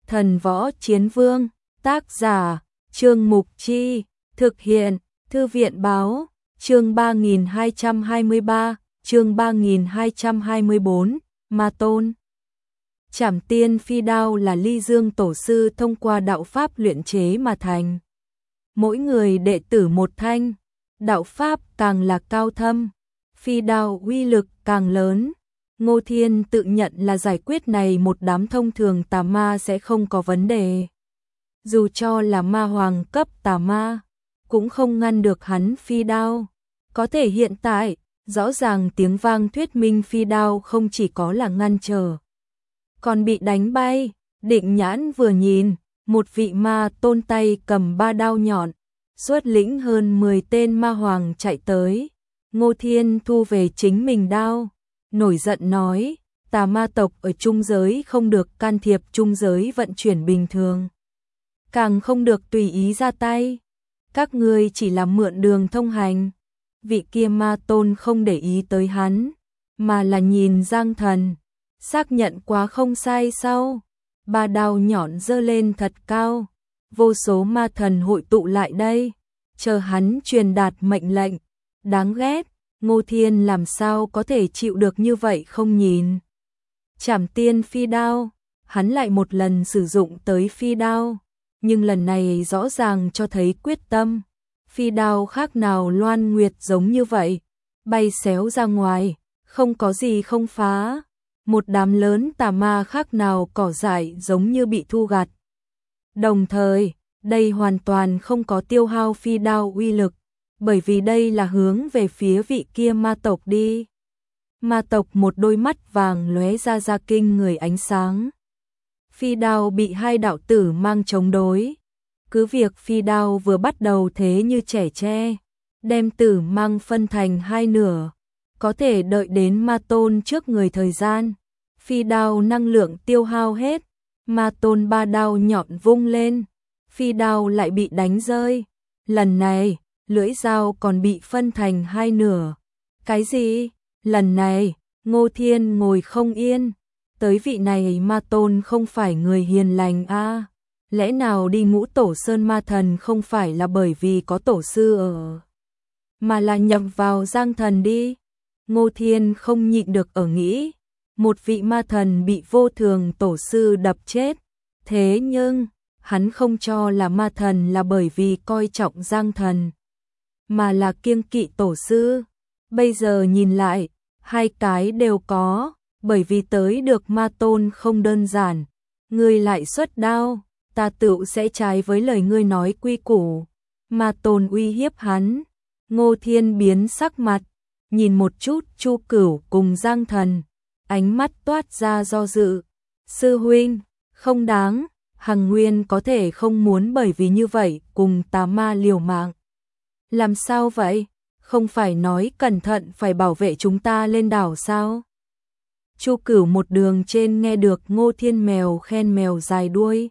Thần Võ Chiến Vương, tác giả, Trương Mục Chi, thực hiện, Thư viện Báo, chương 3223, chương 3224, Ma Tôn. Trảm Tiên Phi Đao là Ly Dương Tổ sư thông qua đạo pháp luyện chế mà thành. Mỗi người đệ tử một thanh, đạo pháp càng là cao thâm, phi đao uy lực càng lớn. Ngô Thiên tự nhận là giải quyết này một đám thông thường tà ma sẽ không có vấn đề. Dù cho là ma hoàng cấp tà ma, cũng không ngăn được hắn phi đao. Có thể hiện tại, rõ ràng tiếng vang thuyết minh phi đao không chỉ có là ngăn trở, còn bị đánh bay. Định nhãn vừa nhìn, một vị ma tôn tay cầm 3 đao nhọn, xuất lĩnh hơn 10 tên ma hoàng chạy tới. Ngô Thiên thu về chính mình đao, nổi giận nói, tà ma tộc ở trung giới không được can thiệp trung giới vận chuyển bình thường, càng không được tùy ý ra tay. Các ngươi chỉ là mượn đường thông hành. Vị kia ma tôn không để ý tới hắn, mà là nhìn Giang Thần, xác nhận quá không sai sau. 3 đao nhọn giơ lên thật cao, vô số ma thần hội tụ lại đây, chờ hắn truyền đạt mệnh lệnh. Đáng ghét, Ngô Thiên làm sao có thể chịu được như vậy không nhìn. Trảm Tiên Phi Đao, hắn lại một lần sử dụng tới phi đao, nhưng lần này rõ ràng cho thấy quyết tâm. Phi đao khác nào loan nguyệt giống như vậy, bay xéo ra ngoài, không có gì không phá. Một đám lớn tà ma khác nào cỏ dại giống như bị thu gặt. Đồng thời, đây hoàn toàn không có tiêu hao phi đao uy lực, bởi vì đây là hướng về phía vị kia ma tộc đi. Ma tộc một đôi mắt vàng lóe ra kinh người ánh sáng. Phi đao bị 2 đạo tử mang chống đối. Cứ việc phi đao vừa bắt đầu thế như trẻ tre, đem tử mang phân thành 2 nửa, có thể đợi đến ma tôn trước người thời gian. Phi đao năng lượng tiêu hao hết, ma tôn 3 đao nhọn vung lên, phi đao lại bị đánh rơi. Lần này, lưỡi dao còn bị phân thành 2 nửa. Cái gì? Lần này, Ngô Thiên ngồi không yên. Tới vị này ma tôn không phải người hiền lành a? Lẽ nào đi Ngũ Tổ Sơn ma thần không phải là bởi vì có tổ sư ở, mà là nhập vào Giang Thần đi? Ngô Thiên không nhịn được ở nghĩ, một vị ma thần bị vô thường tổ sư đập chết. Thế nhưng, hắn không cho là ma thần là bởi vì coi trọng Giang Thần, mà là kiêng kỵ tổ sư. Bây giờ nhìn lại, 2 cái đều có, bởi vì tới được ma tôn không đơn giản. Ngươi lại xuất đao, ta tựu sẽ trái với lời ngươi nói quy củ. Ma tôn uy hiếp hắn. Ngô Thiên biến sắc mặt, nhìn một chút Chu Cửu cùng Giang Thần, ánh mắt toát ra do dự. Sư huynh, không đáng, Hằng Nguyên có thể không muốn bởi vì như vậy cùng tà ma liều mạng. Làm sao vậy? Không phải nói cẩn thận phải bảo vệ chúng ta lên đảo sao? Chu Cửu một đường trên nghe được Ngô Thiên mèo khen mèo dài đuôi,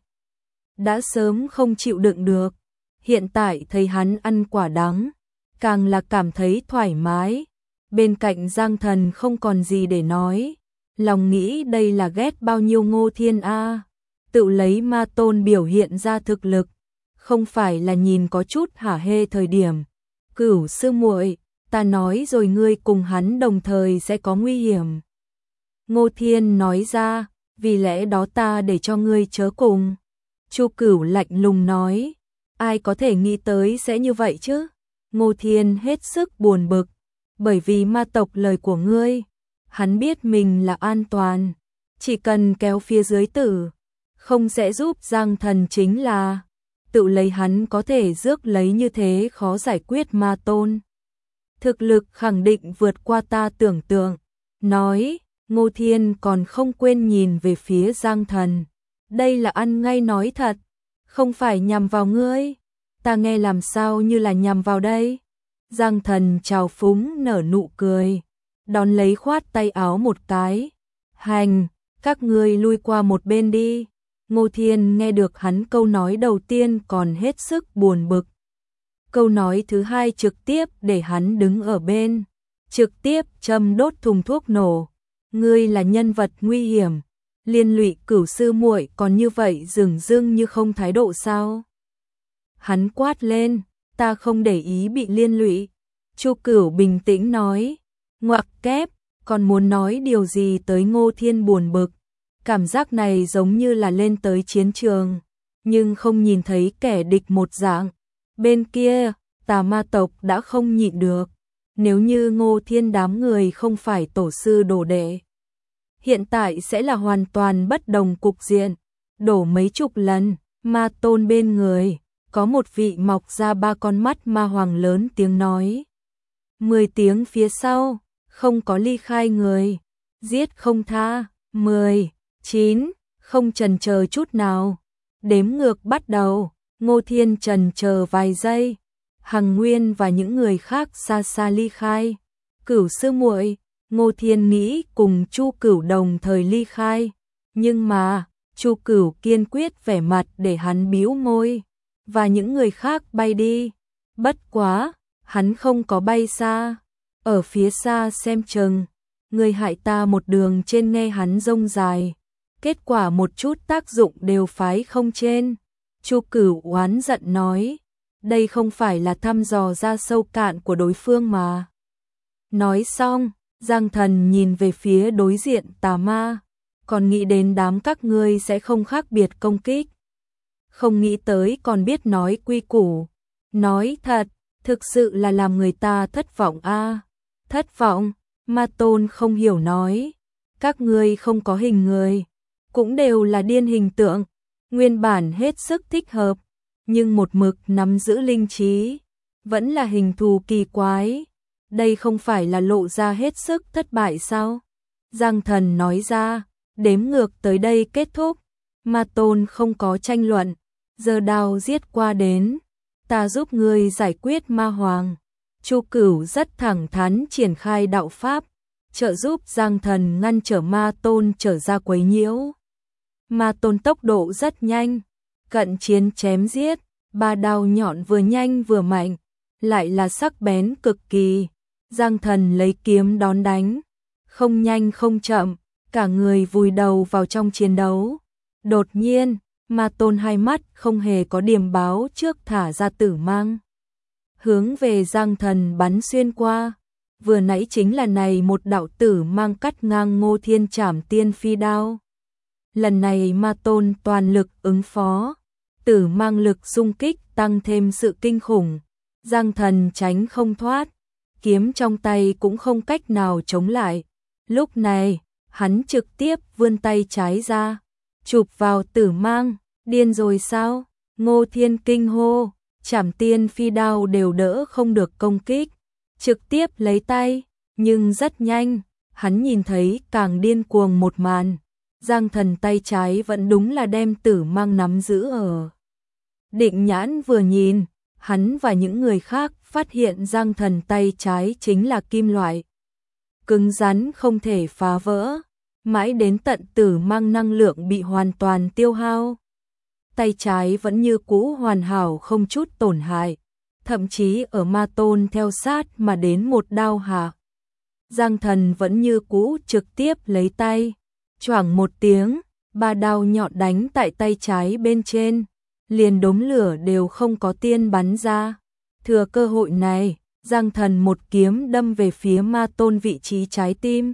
đã sớm không chịu đựng được. Hiện tại thấy hắn ăn quả đắng, càng là cảm thấy thoải mái. Bên cạnh Giang Thần không còn gì để nói, lòng nghĩ đây là ghét bao nhiêu Ngô Thiên a. Tự lấy ma tôn biểu hiện ra thực lực, không phải là nhìn có chút hả hê thời điểm. Cửu sư muội, ta nói rồi ngươi cùng hắn đồng thời sẽ có nguy hiểm. Ngô Thiên nói ra, vì lẽ đó ta để cho ngươi chớ cùng. Chu Cửu lạnh lùng nói, ai có thể nghĩ tới sẽ như vậy chứ? Ngô Thiên hết sức buồn bực, bởi vì ma tộc lời của ngươi, hắn biết mình là an toàn, chỉ cần kéo phía dưới tử, không sẽ giúp Giang Thần chính là tự lấy hắn có thể rước lấy như thế khó giải quyết ma tôn. Thực lực khẳng định vượt qua ta tưởng tượng. Nói, Ngô Thiên còn không quên nhìn về phía Giang Thần. Đây là ăn ngay nói thật, không phải nhằm vào ngươi. Ta nghe làm sao như là nhằm vào đây? Giang Thần trào phúng nở nụ cười, đón lấy khoát tay áo một cái. Hành, các ngươi lui qua một bên đi. Ngô Thiên nghe được hắn câu nói đầu tiên còn hết sức buồn bực. Câu nói thứ 2 trực tiếp để hắn đứng ở bên, trực tiếp châm đốt thùng thuốc nổ. Ngươi là nhân vật nguy hiểm, liên lụy Cửu sư muội còn như vậy dửng dưng như không thái độ sao? Hắn quát lên, ta không để ý bị liên lụy. Chu Cửu bình tĩnh nói, ngoặc kép, còn muốn nói điều gì tới Ngô Thiên buồn bực. Cảm giác này giống như là lên tới chiến trường, nhưng không nhìn thấy kẻ địch một dạng. Bên kia, Tà Ma tộc đã không nhịn được. Nếu như Ngô Thiên đám người không phải tổ sư đồ đệ, hiện tại sẽ là hoàn toàn bất đồng cục diện. Đổ mấy chục lần, Ma Tôn bên người, có một vị mọc ra 3 con mắt ma hoàng lớn tiếng nói. 10 tiếng phía sau, không có ly khai người, giết không tha. 10, 9, không chần chờ chút nào. Đếm ngược bắt đầu, Ngô Thiên chần chờ vài giây. Hằng Nguyên và những người khác xa xa ly khai. Cửu sư muội, Ngô Thiên nghĩ cùng Chu Cửu đồng thời ly khai, nhưng mà Chu Cửu kiên quyết vẻ mặt để hắn bĩu môi, và những người khác bay đi. Bất quá, hắn không có bay xa, ở phía xa xem chừng, người hại ta một đường trên nghe hắn rông dài, kết quả một chút tác dụng đều phái không trên. Chu Cửu oán giận nói, đây không phải là thăm dò ra sâu cạn của đối phương mà. Nói xong, Giang Thần nhìn về phía đối diện Tà Ma, còn nghĩ đến đám các ngươi sẽ không khác biệt công kích. Không nghĩ tới còn biết nói quy củ. Nói thật, thực sự là làm người ta thất vọng a. Thất vọng? Ma Tôn không hiểu nói. Các ngươi không có hình người, cũng đều là điên hình tượng, nguyên bản hết sức thích hợp, nhưng một mực nắm giữ linh trí, vẫn là hình thù kỳ quái. Đây không phải là lộ ra hết sức thất bại sao? Giang Thần nói ra, đếm ngược tới đây kết thúc. Ma Tôn không có tranh luận, giơ đao giết qua đến. Ta giúp ngươi giải quyết ma hoàng. Chu Cửu rất thẳng thắn triển khai đạo pháp, trợ giúp Giang Thần ngăn trở Ma Tôn trở ra quấy nhiễu. Ma Tôn tốc độ rất nhanh, cận chiến chém giết, 3 đao nhọn vừa nhanh vừa mạnh, lại là sắc bén cực kỳ. Giang Thần lấy kiếm đón đánh, không nhanh không chậm, cả người vùi đầu vào trong chiến đấu. Đột nhiên, Ma Tôn hai mắt không hề có điểm báo trước thả ra tử mang, hướng về Giang Thần bắn xuyên qua. Vừa nãy chính là này một đạo tử mang cắt ngang Ngô Thiên Trảm Tiên Phi đao. Lần này Ma Tôn toàn lực ứng phó, tử mang lực xung kích tăng thêm sự kinh khủng. Giang Thần tránh không thoát, kiếm trong tay cũng không cách nào chống lại. Lúc này, hắn trực tiếp vươn tay trái ra, chụp vào tử mang. Điên rồi sao? Ngô Thiên kinh hô, Trảm Tiên Phi đao đều đỡ không được công kích, trực tiếp lấy tay, nhưng rất nhanh, hắn nhìn thấy càng điên cuồng một màn. Giang Thần tay trái vẫn đúng là đem tử mang nắm giữ ở. Định nhãn vừa nhìn, hắn và những người khác phát hiện Giang Thần tay trái chính là kim loại, cứng rắn không thể phá vỡ, mãi đến tận tử mang năng lượng bị hoàn toàn tiêu hao. Tay trái vẫn như cũ hoàn hảo không chút tổn hại, thậm chí ở Ma Tôn theo sát mà đến một đao hạ. Giang Thần vẫn như cũ trực tiếp lấy tay, choảng một tiếng, 3 đao nhọn đánh tại tay trái bên trên, liền đốm lửa đều không có tiên bắn ra. Thừa cơ hội này, Giang Thần một kiếm đâm về phía Ma Tôn vị trí trái tim.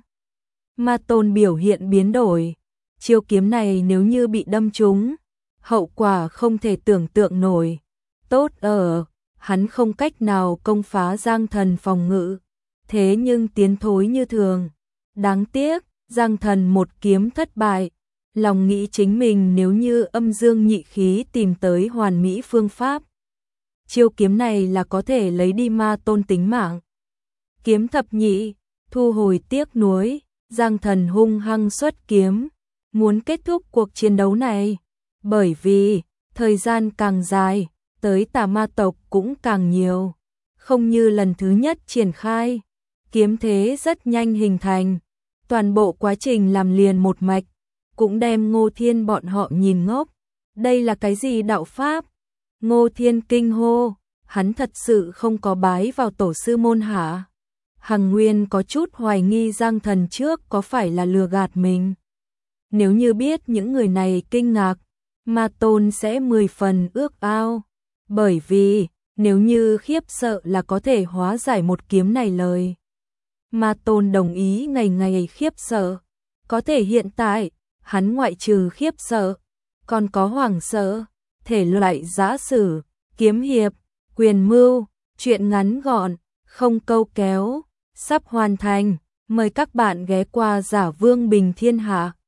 Ma Tôn biểu hiện biến đổi, chiêu kiếm này nếu như bị đâm trúng, hậu quả không thể tưởng tượng nổi. Tốt ở, hắn không cách nào công phá Giang Thần phòng ngự, thế nhưng tiến thối như thường. Đáng tiếc, Giang Thần một kiếm thất bại, lòng nghĩ chính mình nếu như âm dương nhị khí tìm tới hoàn mỹ phương pháp, chiêu kiếm này là có thể lấy đi Ma Tôn tính mạng. Kiếm thập nhị, thu hồi tiếc nuối, Giang Thần hung hăng xuất kiếm, muốn kết thúc cuộc chiến đấu này. Bởi vì, thời gian càng dài, tới Tà Ma tộc cũng càng nhiều. Không như lần thứ nhất triển khai, kiếm thế rất nhanh hình thành. Toàn bộ quá trình làm liền một mạch, cũng đem Ngô Thiên bọn họ nhìn ngốc. Đây là cái gì đạo pháp? Ngô Thiên kinh hô, hắn thật sự không có bái vào tổ sư môn hả? Hằng Nguyên có chút hoài nghi Giang Thần trước có phải là lừa gạt mình. Nếu như biết những người này kinh ngạc, Ma Tôn sẽ 10 phần ước ao. Bởi vì, nếu như khiếp sợ là có thể hóa giải một kiếm này lời. Ma Tôn đồng ý ngày ngày khiếp sợ. Có thể hiện tại, hắn ngoại trừ khiếp sợ, còn có hoảng sợ, thể loại giã sử, kiếm hiệp, quyền mưu, truyện ngắn gọn, không câu kéo, sắp hoàn thành. Mời các bạn ghé qua Giả Vương Bình Thiên Hạ.